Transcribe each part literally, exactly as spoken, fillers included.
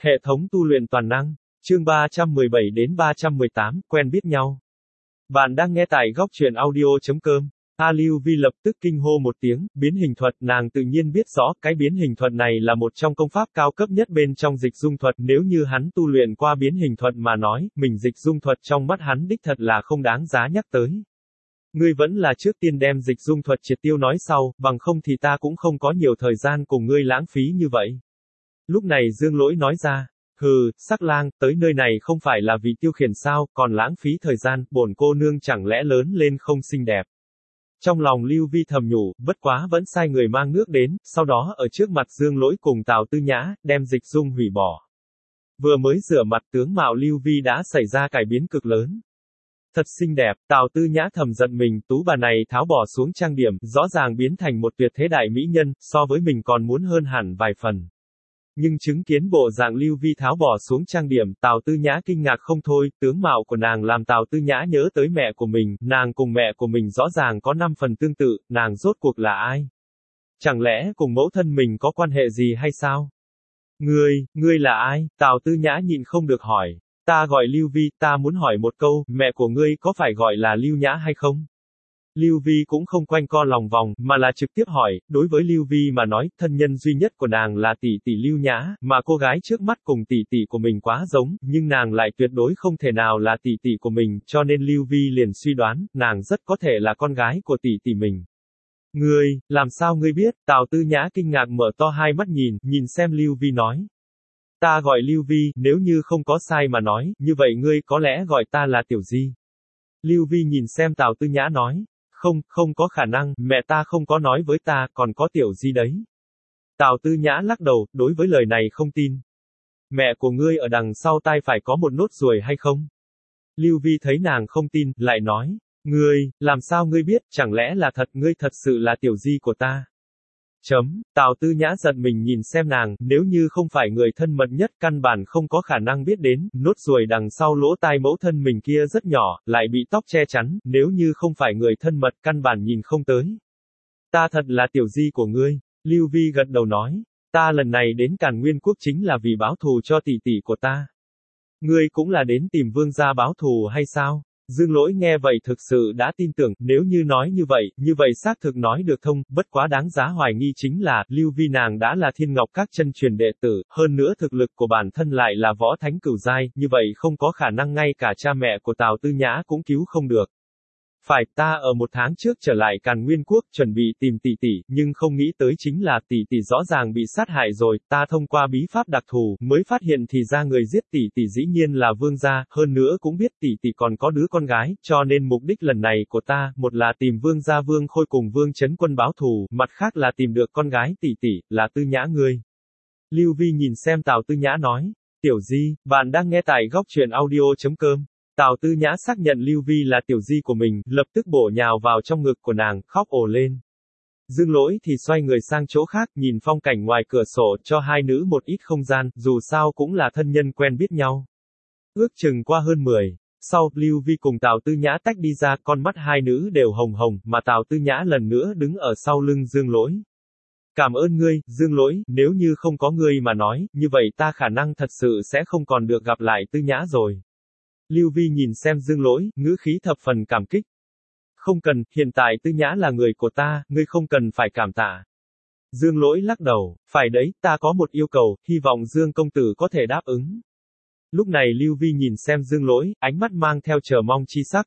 Hệ thống tu luyện toàn năng, chương ba trăm mười bảy đến ba trăm mười tám, quen biết nhau. Bạn đang nghe tại góc truyện audio.com. A Lưu Vi lập tức kinh hô một tiếng, biến hình thuật, nàng tự nhiên biết rõ, cái biến hình thuật này là một trong công pháp cao cấp nhất bên trong dịch dung thuật, nếu như hắn tu luyện qua biến hình thuật mà nói, mình dịch dung thuật trong mắt hắn đích thật là không đáng giá nhắc tới. Ngươi vẫn là trước tiên đem dịch dung thuật triệt tiêu nói sau, bằng không thì ta cũng không có nhiều thời gian cùng ngươi lãng phí như vậy. Lúc này Dương Lỗi nói ra, hừ, Sắc Lang, tới nơi này không phải là vì tiêu khiển sao, còn lãng phí thời gian, bổn cô nương chẳng lẽ lớn lên không xinh đẹp. Trong lòng Lưu Vi thầm nhủ, bất quá vẫn sai người mang nước đến, sau đó ở trước mặt Dương Lỗi cùng Tào Tư Nhã, đem dịch dung hủy bỏ. Vừa mới rửa mặt tướng mạo Lưu Vi đã xảy ra cải biến cực lớn. Thật xinh đẹp, Tào Tư Nhã thầm giận mình, tú bà này tháo bỏ xuống trang điểm, rõ ràng biến thành một tuyệt thế đại mỹ nhân, so với mình còn muốn hơn hẳn vài phần. Nhưng chứng kiến bộ dạng Lưu Vi tháo bỏ xuống trang điểm, Tào Tư Nhã kinh ngạc không thôi, tướng mạo của nàng làm Tào Tư Nhã nhớ tới mẹ của mình, nàng cùng mẹ của mình rõ ràng có năm phần tương tự, nàng rốt cuộc là ai? Chẳng lẽ cùng mẫu thân mình có quan hệ gì hay sao? Ngươi, ngươi là ai? Tào Tư Nhã nhịn không được hỏi. Ta gọi Lưu Vi, ta muốn hỏi một câu, mẹ của ngươi có phải gọi là Lưu Nhã hay không? Lưu Vi cũng không quanh co lòng vòng, mà là trực tiếp hỏi, đối với Lưu Vi mà nói, thân nhân duy nhất của nàng là tỷ tỷ Lưu Nhã, mà cô gái trước mắt cùng tỷ tỷ của mình quá giống, nhưng nàng lại tuyệt đối không thể nào là tỷ tỷ của mình, cho nên Lưu Vi liền suy đoán, nàng rất có thể là con gái của tỷ tỷ mình. Ngươi, làm sao ngươi biết? Tào Tư Nhã kinh ngạc mở to hai mắt nhìn, nhìn xem Lưu Vi nói. Ta gọi Lưu Vi, nếu như không có sai mà nói, như vậy ngươi có lẽ gọi ta là Tiểu Di. Lưu Vi nhìn xem Tào Tư Nhã nói. Không, không có khả năng, mẹ ta không có nói với ta, còn có Tiểu Di đấy. Tào Tư Nhã lắc đầu, đối với lời này không tin. Mẹ của ngươi ở đằng sau tai phải có một nốt ruồi hay không? Lưu Vi thấy nàng không tin, lại nói. Ngươi, làm sao ngươi biết, chẳng lẽ là thật, ngươi thật sự là Tiểu Di của ta? Chấm, Tào Tư Nhã giận mình nhìn xem nàng, nếu như không phải người thân mật nhất, căn bản không có khả năng biết đến, nốt ruồi đằng sau lỗ tai mẫu thân mình kia rất nhỏ, lại bị tóc che chắn, nếu như không phải người thân mật, căn bản nhìn không tới. Ta thật là Tiểu Di của ngươi, Lưu Vi gật đầu nói, ta lần này đến Càn Nguyên Quốc chính là vì báo thù cho tỷ tỷ của ta. Ngươi cũng là đến tìm vương gia báo thù hay sao? Dương Lỗi nghe vậy thực sự đã tin tưởng, nếu như nói như vậy, như vậy xác thực nói được thông, bất quá đáng giá hoài nghi chính là, Lưu Vi nàng đã là Thiên Ngọc Các chân truyền đệ tử, hơn nữa thực lực của bản thân lại là võ thánh cửu giai, như vậy không có khả năng ngay cả cha mẹ của Tào Tư Nhã cũng cứu không được. Phải, ta ở một tháng trước trở lại Càn Nguyên Quốc, chuẩn bị tìm tỷ tỷ, nhưng không nghĩ tới chính là tỷ tỷ rõ ràng bị sát hại rồi, ta thông qua bí pháp đặc thù, mới phát hiện thì ra người giết tỷ tỷ dĩ nhiên là vương gia, hơn nữa cũng biết tỷ tỷ còn có đứa con gái, cho nên mục đích lần này của ta, một là tìm vương gia Vương Khôi cùng Vương Chấn Quân báo thù, mặt khác là tìm được con gái tỷ tỷ, là Tư Nhã ngươi. Lưu Vi nhìn xem Tào Tư Nhã nói, Tiểu Di, bạn đang nghe tại góc truyện audio.com. Tào Tư Nhã xác nhận Lưu Vi là Tiểu Di của mình, lập tức bổ nhào vào trong ngực của nàng, khóc ồ lên. Dương Lỗi thì xoay người sang chỗ khác, nhìn phong cảnh ngoài cửa sổ, cho hai nữ một ít không gian, dù sao cũng là thân nhân quen biết nhau. Ước chừng qua hơn mười. Sau, Lưu Vi cùng Tào Tư Nhã tách đi ra, con mắt hai nữ đều hồng hồng, mà Tào Tư Nhã lần nữa đứng ở sau lưng Dương Lỗi. Cảm ơn ngươi, Dương Lỗi, nếu như không có ngươi mà nói, như vậy ta khả năng thật sự sẽ không còn được gặp lại Tư Nhã rồi. Lưu Vi nhìn xem Dương Lỗi, ngữ khí thập phần cảm kích. Không cần, hiện tại Tư Nhã là người của ta, ngươi không cần phải cảm tạ. Dương Lỗi lắc đầu, phải đấy, ta có một yêu cầu, hy vọng Dương công tử có thể đáp ứng. Lúc này Lưu Vi nhìn xem Dương Lỗi, ánh mắt mang theo chờ mong chi sắc.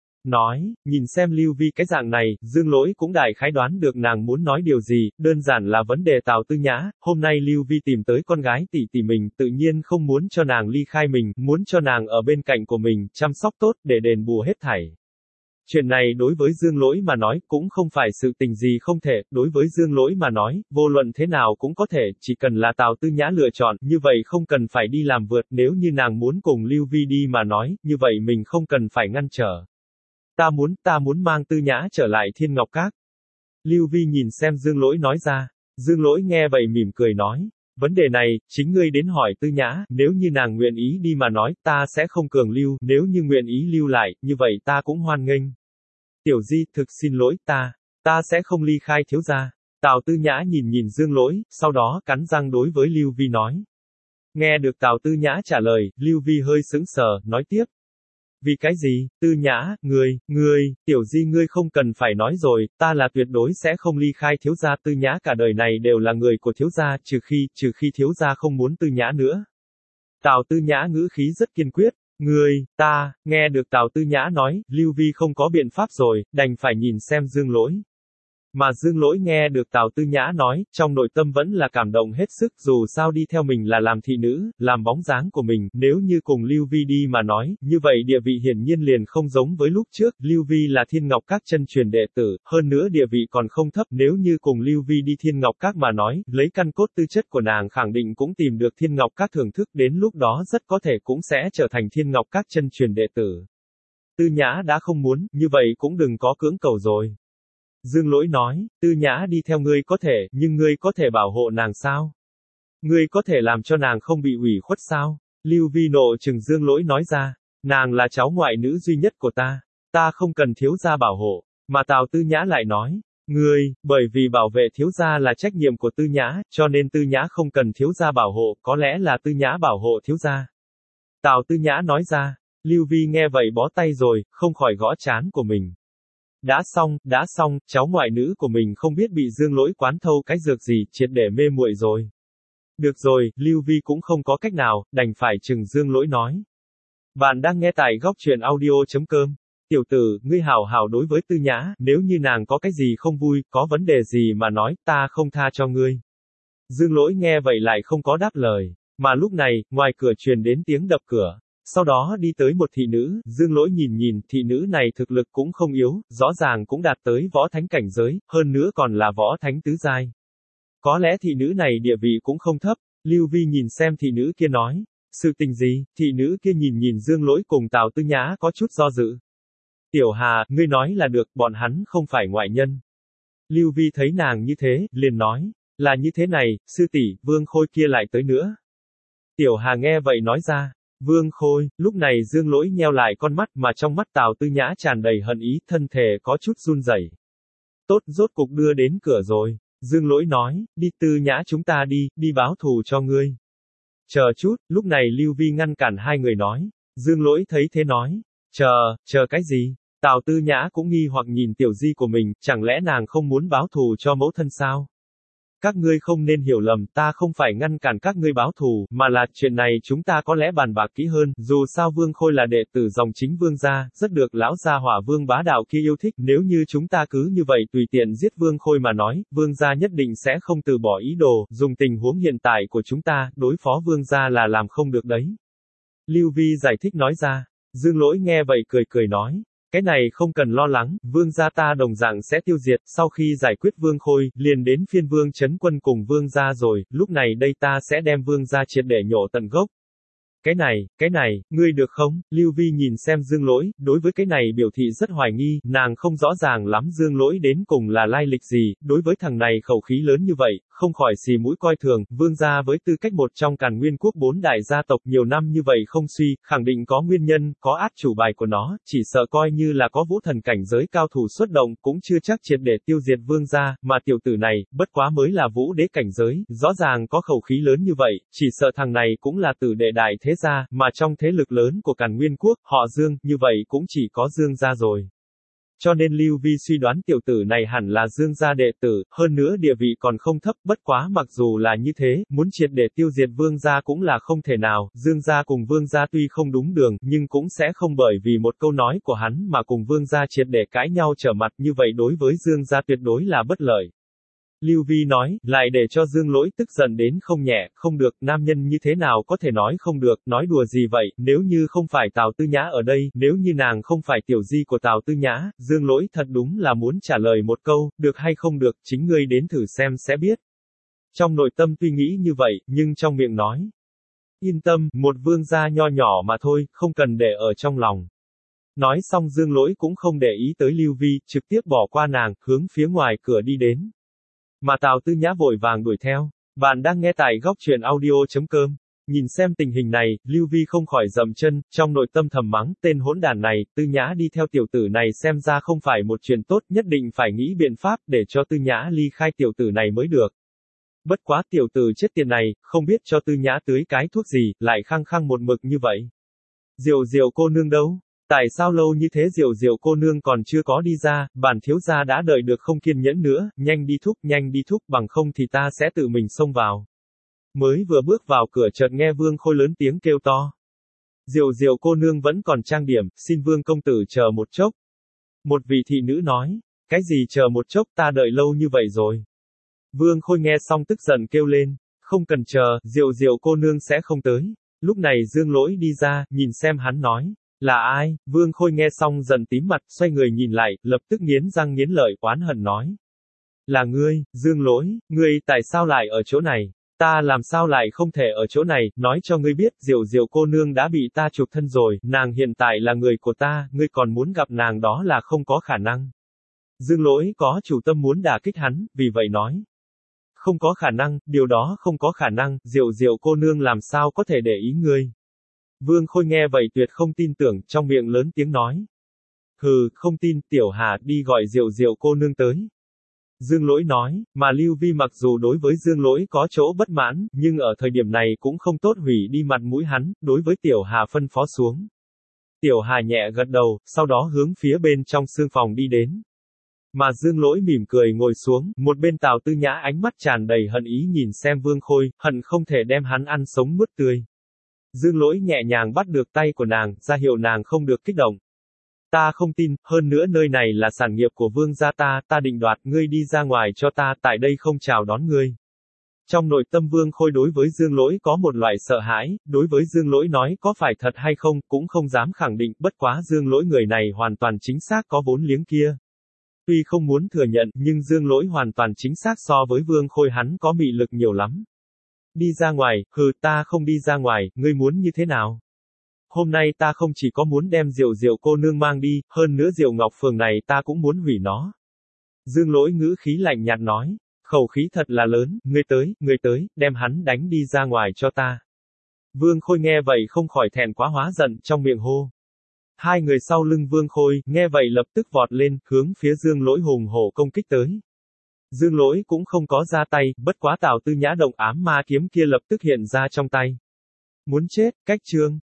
Nói, nhìn xem Lưu Vi cái dạng này, Dương Lỗi cũng đại khái đoán được nàng muốn nói điều gì, đơn giản là vấn đề Tào Tư Nhã, hôm nay Lưu Vi tìm tới con gái tỷ tỷ mình, tự nhiên không muốn cho nàng ly khai mình, muốn cho nàng ở bên cạnh của mình, chăm sóc tốt, để đền bù hết thảy. Chuyện này đối với Dương Lỗi mà nói, cũng không phải sự tình gì không thể, đối với Dương Lỗi mà nói, vô luận thế nào cũng có thể, chỉ cần là Tào Tư Nhã lựa chọn, như vậy không cần phải đi làm vượt, nếu như nàng muốn cùng Lưu Vi đi mà nói, như vậy mình không cần phải ngăn trở. Ta muốn, ta muốn mang Tư Nhã trở lại Thiên Ngọc Các. Lưu Vi nhìn xem Dương Lỗi nói ra. Dương Lỗi nghe vậy mỉm cười nói. Vấn đề này, chính ngươi đến hỏi Tư Nhã, nếu như nàng nguyện ý đi mà nói, ta sẽ không cường lưu, nếu như nguyện ý lưu lại, như vậy ta cũng hoan nghênh. Tiểu Di, thực xin lỗi, ta, ta sẽ không ly khai thiếu gia. Tào Tư Nhã nhìn nhìn Dương Lỗi, sau đó cắn răng đối với Lưu Vi nói. Nghe được Tào Tư Nhã trả lời, Lưu Vi hơi sững sờ, nói tiếp. Vì cái gì, Tư Nhã, ngươi, ngươi, tiểu di ngươi không cần phải nói rồi, ta là tuyệt đối sẽ không ly khai thiếu gia. Tư Nhã cả đời này đều là người của thiếu gia, trừ khi, trừ khi thiếu gia không muốn Tư Nhã nữa. Tào Tư Nhã ngữ khí rất kiên quyết. Ngươi, ta, nghe được Tào Tư Nhã nói, Lưu Vi không có biện pháp rồi, đành phải nhìn xem Dương Lỗi. Mà Dương Lỗi nghe được Tào Tư Nhã nói, trong nội tâm vẫn là cảm động hết sức, dù sao đi theo mình là làm thị nữ, làm bóng dáng của mình, nếu như cùng Lưu Vi đi mà nói, như vậy địa vị hiển nhiên liền không giống với lúc trước. Lưu Vi là Thiên Ngọc Các chân truyền đệ tử, hơn nữa địa vị còn không thấp, nếu như cùng Lưu Vi đi Thiên Ngọc Các mà nói, lấy căn cốt tư chất của nàng khẳng định cũng tìm được Thiên Ngọc Các thưởng thức, đến lúc đó rất có thể cũng sẽ trở thành Thiên Ngọc Các chân truyền đệ tử. Tư Nhã đã không muốn, như vậy cũng đừng có cưỡng cầu rồi. Dương Lỗi nói, Tư Nhã đi theo ngươi có thể, nhưng ngươi có thể bảo hộ nàng sao? Ngươi có thể làm cho nàng không bị ủy khuất sao? Lưu Vi nộ trừng Dương Lỗi nói ra, nàng là cháu ngoại nữ duy nhất của ta, ta không cần thiếu gia bảo hộ. Mà Tào Tư Nhã lại nói, ngươi, bởi vì bảo vệ thiếu gia là trách nhiệm của Tư Nhã, cho nên Tư Nhã không cần thiếu gia bảo hộ, có lẽ là Tư Nhã bảo hộ thiếu gia. Tào Tư Nhã nói ra, Lưu Vi nghe vậy bó tay rồi, không khỏi gõ trán của mình. Đã xong, đã xong, cháu ngoại nữ của mình không biết bị Dương Lỗi quán thâu cái dược gì, triệt để mê muội rồi. Được rồi, Lưu Vi cũng không có cách nào, đành phải chừng Dương Lỗi nói. Bạn đang nghe tại góc truyện audio.com. Tiểu tử, ngươi hảo hảo đối với Tư Nhã, nếu như nàng có cái gì không vui, có vấn đề gì mà nói, ta không tha cho ngươi. Dương Lỗi nghe vậy lại không có đáp lời. Mà lúc này, ngoài cửa truyền đến tiếng đập cửa. Sau đó đi tới một thị nữ, Dương Lỗi nhìn nhìn, thị nữ này thực lực cũng không yếu, rõ ràng cũng đạt tới võ thánh cảnh giới, hơn nữa còn là võ thánh tứ giai. Có lẽ thị nữ này địa vị cũng không thấp, Lưu Vi nhìn xem thị nữ kia nói. Sự tình gì, thị nữ kia nhìn nhìn Dương Lỗi cùng Tào Tư Nhã có chút do dự. Tiểu Hà, ngươi nói là được, bọn hắn không phải ngoại nhân. Lưu Vi thấy nàng như thế, liền nói, là như thế này, sư tỷ, Vương Khôi kia lại tới nữa. Tiểu Hà nghe vậy nói ra. Vương Khôi, lúc này Dương Lỗi nheo lại con mắt mà trong mắt Tào Tư Nhã tràn đầy hận ý, thân thể có chút run rẩy. Tốt, rốt cục đưa đến cửa rồi. Dương Lỗi nói, đi Tư Nhã chúng ta đi, đi báo thù cho ngươi. Chờ chút, lúc này Lưu Vi ngăn cản hai người nói. Dương Lỗi thấy thế nói, chờ, chờ cái gì? Tào Tư Nhã cũng nghi hoặc nhìn tiểu di của mình, chẳng lẽ nàng không muốn báo thù cho mẫu thân sao? Các ngươi không nên hiểu lầm, ta không phải ngăn cản các ngươi báo thù, mà là chuyện này chúng ta có lẽ bàn bạc kỹ hơn, dù sao Vương Khôi là đệ tử dòng chính Vương gia, rất được lão gia hỏa Vương bá đạo kia yêu thích, nếu như chúng ta cứ như vậy tùy tiện giết Vương Khôi mà nói, Vương gia nhất định sẽ không từ bỏ ý đồ, dùng tình huống hiện tại của chúng ta, đối phó Vương gia là làm không được đấy. Lưu Vi giải thích nói ra, Dương Lỗi nghe vậy cười cười nói. Cái này không cần lo lắng, Vương gia ta đồng dạng sẽ tiêu diệt, sau khi giải quyết Vương Khôi, liền đến phiên Vương Trấn Quân cùng Vương gia rồi, lúc này đây ta sẽ đem Vương gia triệt để nhổ tận gốc. Cái này, cái này, ngươi được không? Lưu Vi nhìn xem Dương Lỗi, đối với cái này biểu thị rất hoài nghi, nàng không rõ ràng lắm Dương Lỗi đến cùng là lai lịch gì, đối với thằng này khẩu khí lớn như vậy, không khỏi xì mũi coi thường, Vương gia với tư cách một trong Càn Nguyên quốc bốn đại gia tộc nhiều năm như vậy không suy, khẳng định có nguyên nhân, có át chủ bài của nó, chỉ sợ coi như là có vũ thần cảnh giới cao thủ xuất động, cũng chưa chắc triệt để tiêu diệt Vương gia, mà tiểu tử này, bất quá mới là vũ đế cảnh giới, rõ ràng có khẩu khí lớn như vậy, chỉ sợ thằng này cũng là tử đệ đại thế gia, mà trong thế lực lớn của Càn Nguyên quốc, họ Dương, như vậy cũng chỉ có Dương gia rồi. Cho nên Lưu Vi suy đoán tiểu tử này hẳn là Dương gia đệ tử, hơn nữa địa vị còn không thấp, bất quá mặc dù là như thế, muốn triệt để tiêu diệt Vương gia cũng là không thể nào, Dương gia cùng Vương gia tuy không đúng đường, nhưng cũng sẽ không bởi vì một câu nói của hắn mà cùng Vương gia triệt để cãi nhau trở mặt, như vậy đối với Dương gia tuyệt đối là bất lợi. Lưu Vi nói, lại để cho Dương Lỗi tức giận đến không nhẹ, không được, nam nhân như thế nào có thể nói không được, nói đùa gì vậy, nếu như không phải Tào Tư Nhã ở đây, nếu như nàng không phải tiểu di của Tào Tư Nhã, Dương Lỗi thật đúng là muốn trả lời một câu, được hay không được, chính ngươi đến thử xem sẽ biết. Trong nội tâm tuy nghĩ như vậy, nhưng trong miệng nói, yên tâm, một vương gia nho nhỏ mà thôi, không cần để ở trong lòng. Nói xong Dương Lỗi cũng không để ý tới Lưu Vi, trực tiếp bỏ qua nàng, hướng phía ngoài cửa đi đến. Mà Tào Tư Nhã vội vàng đuổi theo. Bạn đang nghe tại góc truyện audio.com. Nhìn xem tình hình này, Lưu Vi không khỏi dậm chân, trong nội tâm thầm mắng, tên hỗn đản này, Tư Nhã đi theo tiểu tử này xem ra không phải một chuyện tốt, nhất định phải nghĩ biện pháp để cho Tư Nhã ly khai tiểu tử này mới được. Bất quá tiểu tử chết tiệt này, không biết cho Tư Nhã tưới cái thuốc gì, lại khăng khăng một mực như vậy. Diệu Diệu cô nương đâu? Tại sao lâu như thế Diệu Diệu cô nương còn chưa có đi ra, bản thiếu gia đã đợi được không kiên nhẫn nữa, nhanh đi thúc, nhanh đi thúc, bằng không thì ta sẽ tự mình xông vào. Mới vừa bước vào cửa chợt nghe Vương Khôi lớn tiếng kêu to. Diệu Diệu cô nương vẫn còn trang điểm, xin Vương công tử chờ một chốc. Một vị thị nữ nói, cái gì chờ một chốc, ta đợi lâu như vậy rồi. Vương Khôi nghe xong tức giận kêu lên, không cần chờ, Diệu Diệu cô nương sẽ không tới. Lúc này Dương Lỗi đi ra, nhìn xem hắn nói, là ai? Vương Khôi nghe xong dần tím mặt, xoay người nhìn lại, lập tức nghiến răng nghiến lợi, oán hận nói. Là ngươi, Dương Lỗi, ngươi tại sao lại ở chỗ này? Ta làm sao lại không thể ở chỗ này, nói cho ngươi biết, Diệu Diệu cô nương đã bị ta chuộc thân rồi, nàng hiện tại là người của ta, ngươi còn muốn gặp nàng đó là không có khả năng. Dương Lỗi có chủ tâm muốn đả kích hắn, vì vậy nói. Không có khả năng, điều đó không có khả năng, Diệu Diệu cô nương làm sao có thể để ý ngươi. Vương Khôi nghe vậy tuyệt không tin tưởng, trong miệng lớn tiếng nói. Hừ, không tin, Tiểu Hà đi gọi Diệu Diệu cô nương tới. Dương Lỗi nói, mà Lưu Vi mặc dù đối với Dương Lỗi có chỗ bất mãn, nhưng ở thời điểm này cũng không tốt hủy đi mặt mũi hắn, đối với Tiểu Hà phân phó xuống. Tiểu Hà nhẹ gật đầu, sau đó hướng phía bên trong sương phòng đi đến. Mà Dương Lỗi mỉm cười ngồi xuống, một bên Tào Tư Nhã ánh mắt tràn đầy hận ý nhìn xem Vương Khôi, hận không thể đem hắn ăn sống nuốt tươi. Dương Lỗi nhẹ nhàng bắt được tay của nàng, ra hiệu nàng không được kích động. Ta không tin, hơn nữa nơi này là sản nghiệp của Vương gia ta, ta định đoạt, ngươi đi ra ngoài cho ta, tại đây không chào đón ngươi. Trong nội tâm Vương Khôi đối với Dương Lỗi có một loại sợ hãi, đối với Dương Lỗi nói có phải thật hay không, cũng không dám khẳng định, bất quá Dương Lỗi người này hoàn toàn chính xác có vốn liếng kia. Tuy không muốn thừa nhận, nhưng Dương Lỗi hoàn toàn chính xác so với Vương Khôi hắn có mị lực nhiều lắm. Đi ra ngoài, hừ, ta không đi ra ngoài, ngươi muốn như thế nào? Hôm nay ta không chỉ có muốn đem Diệu Diệu cô nương mang đi, hơn nữa Diệu Ngọc Phường này ta cũng muốn hủy nó. Dương Lỗi ngữ khí lạnh nhạt nói, khẩu khí thật là lớn, ngươi tới, ngươi tới, đem hắn đánh đi ra ngoài cho ta. Vương Khôi nghe vậy không khỏi thẹn quá hóa giận, trong miệng hô. Hai người sau lưng Vương Khôi, nghe vậy lập tức vọt lên, hướng phía Dương Lỗi hùng hổ công kích tới. Dương Lỗi cũng không có ra tay, bất quá Tào Tư Nhã động ám ma kiếm kia lập tức hiện ra trong tay. Muốn chết, cách chương.